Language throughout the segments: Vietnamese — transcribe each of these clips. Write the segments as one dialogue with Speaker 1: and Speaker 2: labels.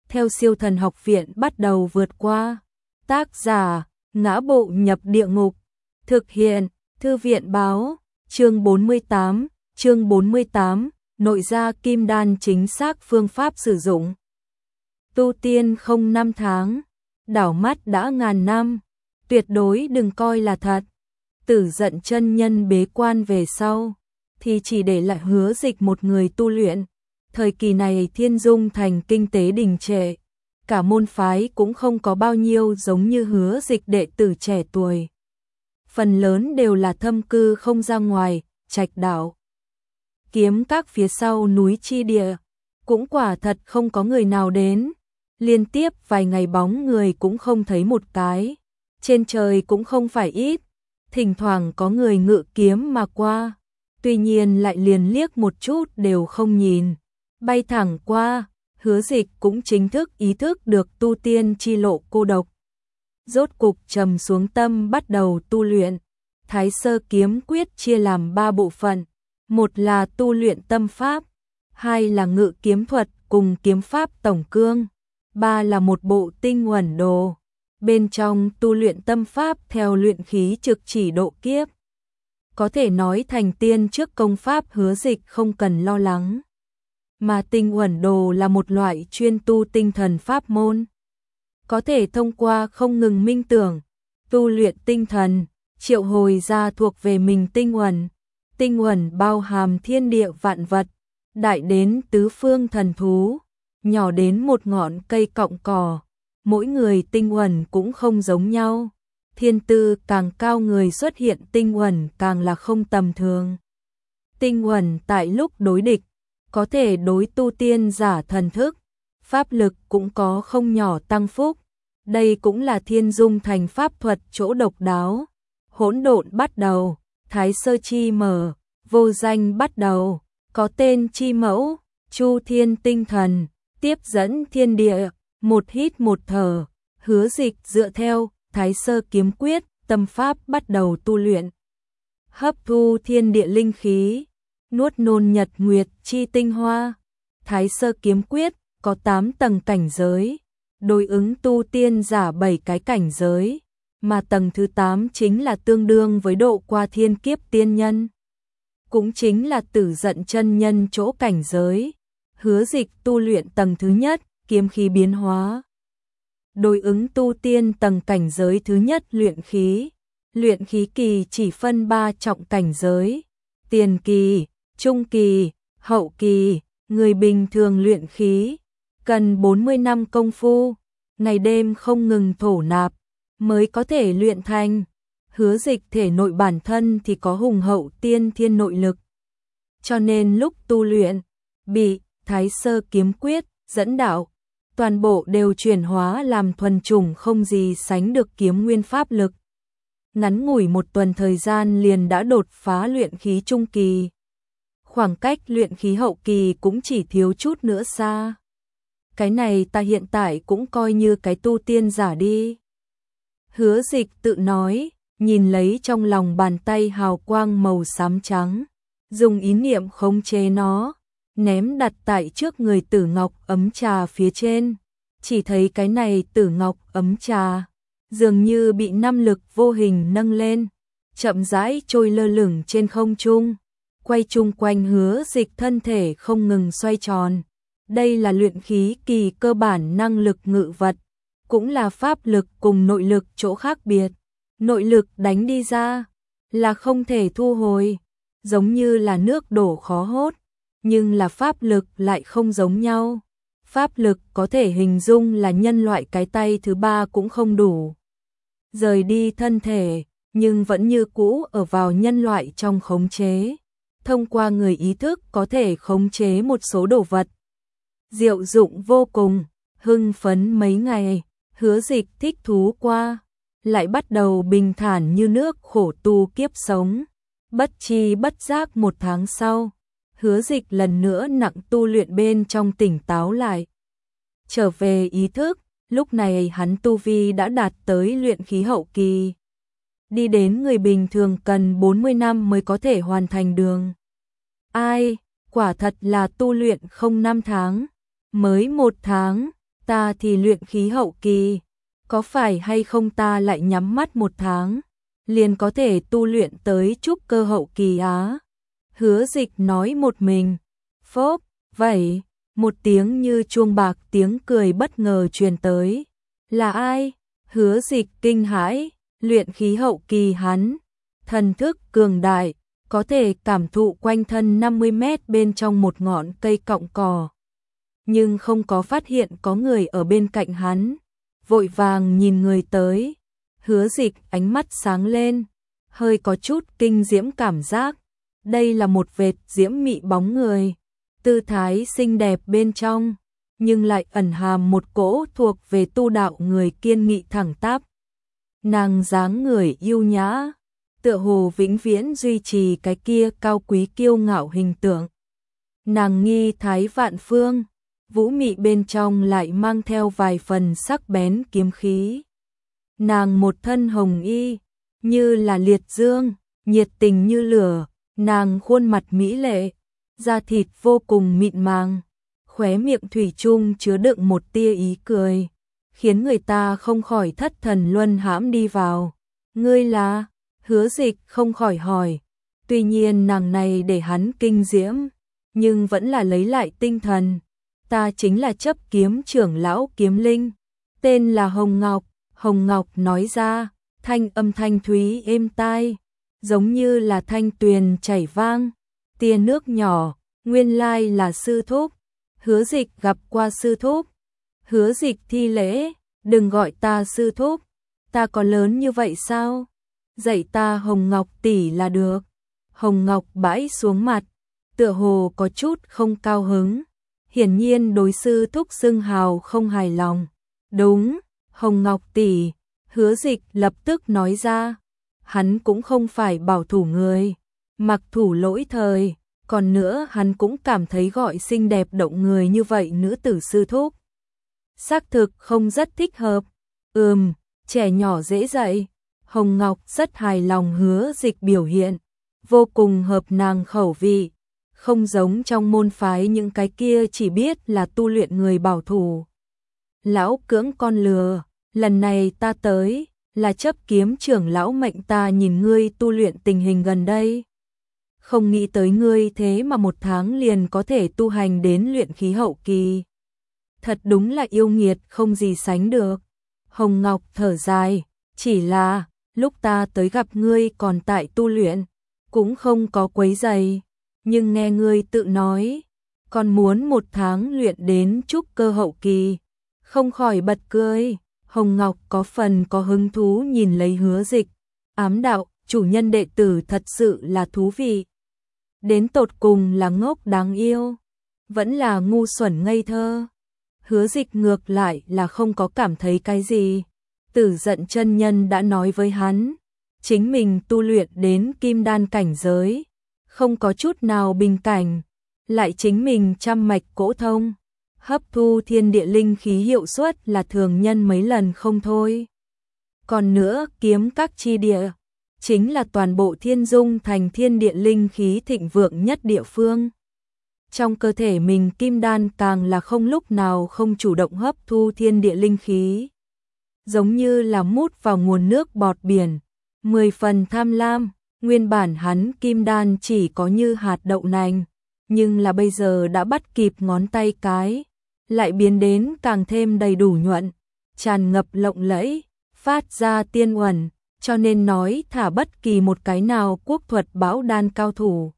Speaker 1: theo Siêu Thần Học Viện bắt đầu vượt qua. Tác giả: Ngã Bộ Nhập Địa Ngục. Thực hiện: Thư viện báo. Chương 48, nội gia kim đan chính xác phương pháp sử dụng. Tu tiên không năm tháng, đảo mắt đã ngàn năm, tuyệt đối đừng coi là thật. Tử Dận chân nhân bế quan về sau, thì chỉ để lại Hứa Dịch một người tu luyện. Thời kỳ này Thiên Dung Thành kinh tế đình trệ, cả môn phái cũng không có bao nhiêu giống như Hứa Dịch đệ tử trẻ tuổi. Phần lớn đều là thâm cư không ra ngoài, trạch đạo. Kiếm các phía sau núi chi địa, cũng quả thật không có người nào đến. Liên tiếp vài ngày bóng người cũng không thấy một cái. Trên trời cũng không phải ít, thỉnh thoảng có người ngự kiếm mà qua. Tuy nhiên lại liền liếc một chút đều không nhìn, bay thẳng qua. Hứa Dịch cũng chính thức ý thức được tu tiên chi lộ cô độc. Rốt cục trầm xuống tâm bắt đầu tu luyện. Thái Sơ Kiếm Quyết chia làm 3 bộ phận. Một là tu luyện tâm pháp, hai là ngự kiếm thuật cùng kiếm pháp tổng cương, ba là một bộ tinh uẩn đồ. Bên trong tu luyện tâm pháp theo luyện khí trực chỉ độ kiếp. Có thể nói thành tiên trước công pháp Hứa Dịch không cần lo lắng. Mà tinh uẩn đồ là một loại chuyên tu tinh thần pháp môn. Có thể thông qua không ngừng minh tưởng, tu luyện tinh thần, triệu hồi ra thuộc về mình tinh uẩn. Tinh uẩn bao hàm thiên địa vạn vật, đại đến tứ phương thần thú, nhỏ đến một ngọn cây cọng cỏ. Mỗi người tinh uẩn cũng không giống nhau. Thiên tư càng cao người xuất hiện tinh uẩn càng là không tầm thường. Tinh uẩn tại lúc đối địch, có thể đối tu tiên giả thần thức, pháp lực cũng có không nhỏ tăng phúc. Đây cũng là Thiên Dung Thành pháp thuật chỗ độc đáo. Hỗn độn bắt đầu, Thái Sơ chi mở, vô danh bắt đầu, có tên chi mẫu, Chu Thiên tinh thần, tiếp dẫn thiên địa, một hít một thở. Hứa Dịch dựa theo Thái Sơ Kiếm Quyết, tâm pháp bắt đầu tu luyện. Hấp thu thiên địa linh khí, nuốt nôn nhật nguyệt chi tinh hoa. Thái Sơ Kiếm Quyết có 8 tầng cảnh giới, đối ứng tu tiên giả 7 cái cảnh giới, mà tầng thứ 8 chính là tương đương với độ qua thiên kiếp tiên nhân. Cũng chính là Tử Dận chân nhân chỗ cảnh giới. Hứa Dịch tu luyện tầng thứ nhất, kiếm khí biến hóa. Đối ứng tu tiên tầng cảnh giới thứ nhất luyện khí. Luyện khí kỳ chỉ phân 3 trọng cảnh giới. Tiền kỳ, trung kỳ, hậu kỳ. Người bình thường luyện khí cần 40 năm công phu, ngày đêm không ngừng thổ nạp mới có thể luyện thành. Hứa Dịch thể nội bản thân thì có hùng hậu tiên thiên nội lực, cho nên lúc tu luyện bị Thái Sơ Kiếm Quyết dẫn đạo, toàn bộ đều chuyển hóa làm thuần chủng không gì sánh được kiếm nguyên pháp lực. Ngắn ngủi một tuần thời gian liền đã đột phá luyện khí trung kỳ. Khoảng cách luyện khí hậu kỳ cũng chỉ thiếu chút nữa xa. Cái này ta hiện tại cũng coi như cái tu tiên giả đi. Hứa Dịch tự nói, nhìn lấy trong lòng bàn tay hào quang màu xám trắng, dùng ý niệm khống chế nó, ném đặt tại trước người tử ngọc ấm trà phía trên. Chỉ thấy cái này tử ngọc ấm trà dường như bị năm lực vô hình nâng lên, chậm rãi trôi lơ lửng trên không trung, quay chung quanh Hứa Dịch thân thể không ngừng xoay tròn. Đây là luyện khí kỳ cơ bản năng lực ngự vật, cũng là pháp lực cùng nội lực chỗ khác biệt. Nội lực đánh đi ra là không thể thu hồi, giống như là nước đổ khó hốt, nhưng là pháp lực lại không giống nhau. Pháp lực có thể hình dung là nhân loại cái tay thứ 3 cũng không đủ. Rời đi thân thể, nhưng vẫn như cũ ở vào nhân loại trong khống chế. Thông qua người ý thức có thể khống chế một số đồ vật. Diệu dụng vô cùng, hưng phấn mấy ngày, Hứa Dịch thích thú qua, lại bắt đầu bình thản như nước khổ tu kiếp sống. Bất chi bất giác 1 tháng sau, Hứa Dịch lần nữa nặng tu luyện bên trong tỉnh táo lại. Trở về ý thức, lúc này hắn tu vi đã đạt tới luyện khí hậu kỳ. Đi đến người bình thường cần 40 năm mới có thể hoàn thành đường. Ai, quả thật là tu luyện không 5 tháng, mới 1 tháng, ta thì luyện khí hậu kỳ, có phải hay không ta lại nhắm mắt 1 tháng, liền có thể tu luyện tới trúc cơ hậu kỳ á? Hứa Dịch nói một mình. Phốp, vậy, một tiếng như chuông bạc, tiếng cười bất ngờ truyền tới. Là ai? Hứa Dịch kinh hãi, luyện khí hậu kỳ hắn, thần thức cường đại, có thể cảm thụ quanh thân 50 mét bên trong một ngọn cây cọng cỏ. Nhưng không có phát hiện có người ở bên cạnh hắn, vội vàng nhìn người tới. Hứa Dịch ánh mắt sáng lên, hơi có chút kinh diễm cảm giác. Đây là một vệt diễm mị bóng người, tư thái xinh đẹp bên trong, nhưng lại ẩn hàm một cỗ thuộc về tu đạo người kiên nghị thẳng tắp. Nàng dáng người yêu nhã, tựa hồ vĩnh viễn duy trì cái kia cao quý kiêu ngạo hình tượng. Nàng nghi thái vạn phương, vũ mị bên trong lại mang theo vài phần sắc bén kiếm khí. Nàng một thân hồng y, như là liệt dương, nhiệt tình như lửa, nàng khuôn mặt mỹ lệ, da thịt vô cùng mịn màng, khóe miệng thủy chung chứa đựng một tia ý cười, khiến người ta không khỏi thất thần luân hãm đi vào. Ngươi là? Hứa Dịch không khỏi hỏi. Tuy nhiên nàng này để hắn kinh diễm, nhưng vẫn là lấy lại tinh thần. Ta chính là chấp kiếm trưởng lão Kiếm Linh, tên là Hồng Ngọc. Hồng Ngọc nói ra, thanh âm thanh thúy êm tai, giống như là thanh tuyền chảy vang, tia nước nhỏ, nguyên lai là sư thúc. Hứa Dịch gặp qua sư thúc. Hứa Dịch thi lễ, đừng gọi ta sư thúc, ta có lớn như vậy sao? Dạy ta Hồng Ngọc tỷ là được. Hồng Ngọc bãi xuống mặt, tựa hồ có chút không cao hứng, hiển nhiên đối sư thúc xưng hào không hài lòng. Đúng, Hồng Ngọc tỷ. Hứa Dịch lập tức nói ra, hắn cũng không phải bảo thủ người, mặc thủ lỗi thời, còn nữa hắn cũng cảm thấy gọi xinh đẹp động người như vậy nữ tử sư thúc xác thực không rất thích hợp. Trẻ nhỏ dễ dạy. Hồng Ngọc rất hài lòng Hứa Dịch biểu hiện, vô cùng hợp nàng khẩu vị, không giống trong môn phái những cái kia chỉ biết là tu luyện người bảo thủ. Lão cưỡng con lừa, lần này ta tới, là chấp kiếm trưởng lão mệnh ta nhìn ngươi tu luyện tình hình gần đây. Không nghĩ tới ngươi thế mà 1 tháng liền có thể tu hành đến luyện khí hậu kỳ. Thật đúng là yêu nghiệt không gì sánh được. Hồng Ngọc thở dài, chỉ là lúc ta tới gặp ngươi còn tại tu luyện, cũng không có quấy rầy, nhưng nghe ngươi tự nói, còn muốn 1 tháng luyện đến trúc cơ hậu kỳ, không khỏi bật cười. Hồng Ngọc có phần có hứng thú nhìn lấy Hứa Dịch, ám đạo, chủ nhân đệ tử thật sự là thú vị. Đến tột cùng là ngốc đáng yêu, vẫn là ngu xuẩn ngây thơ. Hứa Dịch ngược lại là không có cảm thấy cái gì. Tử Giận chân nhân đã nói với hắn, chính mình tu luyện đến kim đan cảnh giới, không có chút nào bình cảnh, lại chính mình trăm mạch cỗ thông, hấp thu thiên địa linh khí hiệu suất là thường nhân mấy lần không thôi. Còn nữa, kiếm các chi địa, chính là toàn bộ Thiên Dung thành thiên địa linh khí thịnh vượng nhất địa phương. Trong cơ thể mình kim đan càng là không lúc nào không chủ động hấp thu thiên địa linh khí. Giống như là mút vào nguồn nước bọt biển, 10 phần tham lam. Nguyên bản hắn kim đan chỉ có như hạt đậu nành, nhưng là bây giờ đã bắt kịp ngón tay cái, lại biến đến càng thêm đầy đủ nhuận, tràn ngập lộng lẫy, phát ra tiên uẩn, cho nên nói thả bất kỳ một cái nào quốc thuật bão đan cao thủ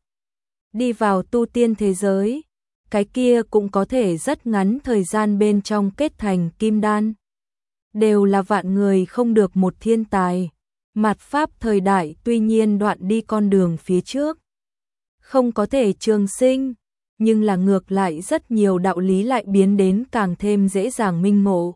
Speaker 1: đi vào tu tiên thế giới, cái kia cũng có thể rất ngắn thời gian bên trong kết thành kim đan. Đều là vạn người không được một thiên tài. Mạt Pháp thời đại tuy nhiên đoạn đi con đường phía trước, không có thể trường sinh, nhưng là ngược lại rất nhiều đạo lý lại biến đến càng thêm dễ dàng minh ngộ.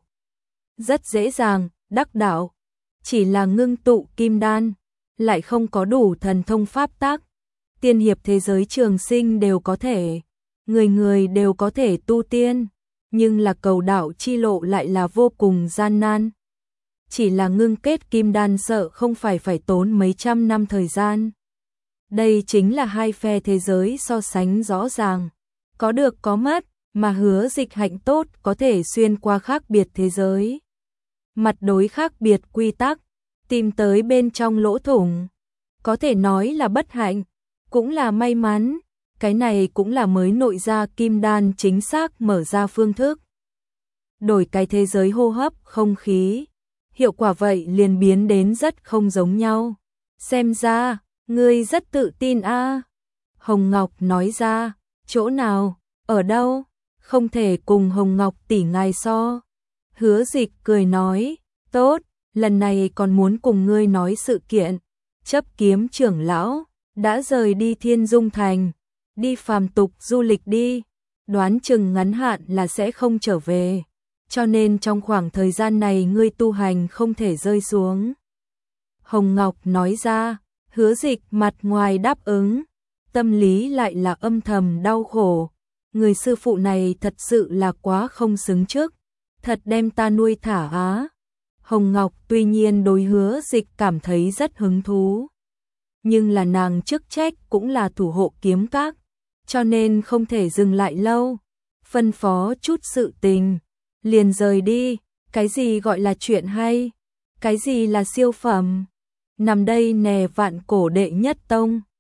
Speaker 1: Rất dễ dàng, đắc đạo, chỉ là ngưng tụ kim đan, lại không có đủ thần thông pháp tác. Tiên hiệp thế giới trường sinh đều có thể, người người đều có thể tu tiên, nhưng là cầu đạo chi lộ lại là vô cùng gian nan. Chỉ là ngưng kết kim đan sợ không phải tốn mấy trăm năm thời gian. Đây chính là hai phe thế giới so sánh rõ ràng, có được có mất, mà Hứa Dịch hạnh tốt có thể xuyên qua khác biệt thế giới. Mặt đối khác biệt quy tắc, tìm tới bên trong lỗ thủng. Có thể nói là bất hạnh, cũng là may mắn, cái này cũng là mới nội ra kim đan chính xác mở ra phương thức. Đổi cái thế giới hô hấp, không khí, hiệu quả vậy liền biến đến rất không giống nhau. Xem ra, ngươi rất tự tin a. Hồng Ngọc nói ra, chỗ nào, ở đâu, không thể cùng Hồng Ngọc tỷ ngài so. Hứa Dịch cười nói, tốt, lần này còn muốn cùng ngươi nói sự kiện. Chấp Kiếm trưởng lão đã rời đi Thiên Dung Thành, đi phàm tục du lịch đi, đoán chừng ngắn hạn là sẽ không trở về, cho nên trong khoảng thời gian này ngươi tu hành không thể rơi xuống. Hồng Ngọc nói ra, Hứa Dịch mặt ngoài đáp ứng, tâm lý lại là âm thầm đau khổ, người sư phụ này thật sự là quá không xứng trước, thật đem ta nuôi thả á. Hồng Ngọc tuy nhiên đối Hứa Dịch cảm thấy rất hứng thú, nhưng là nàng chức trách cũng là thủ hộ kiếm các, cho nên không thể dừng lại lâu, phân phó chút sự tình, liền rời đi. Cái gì gọi là chuyện hay, cái gì là siêu phẩm, nằm đây nè Vạn Cổ đệ nhất tông.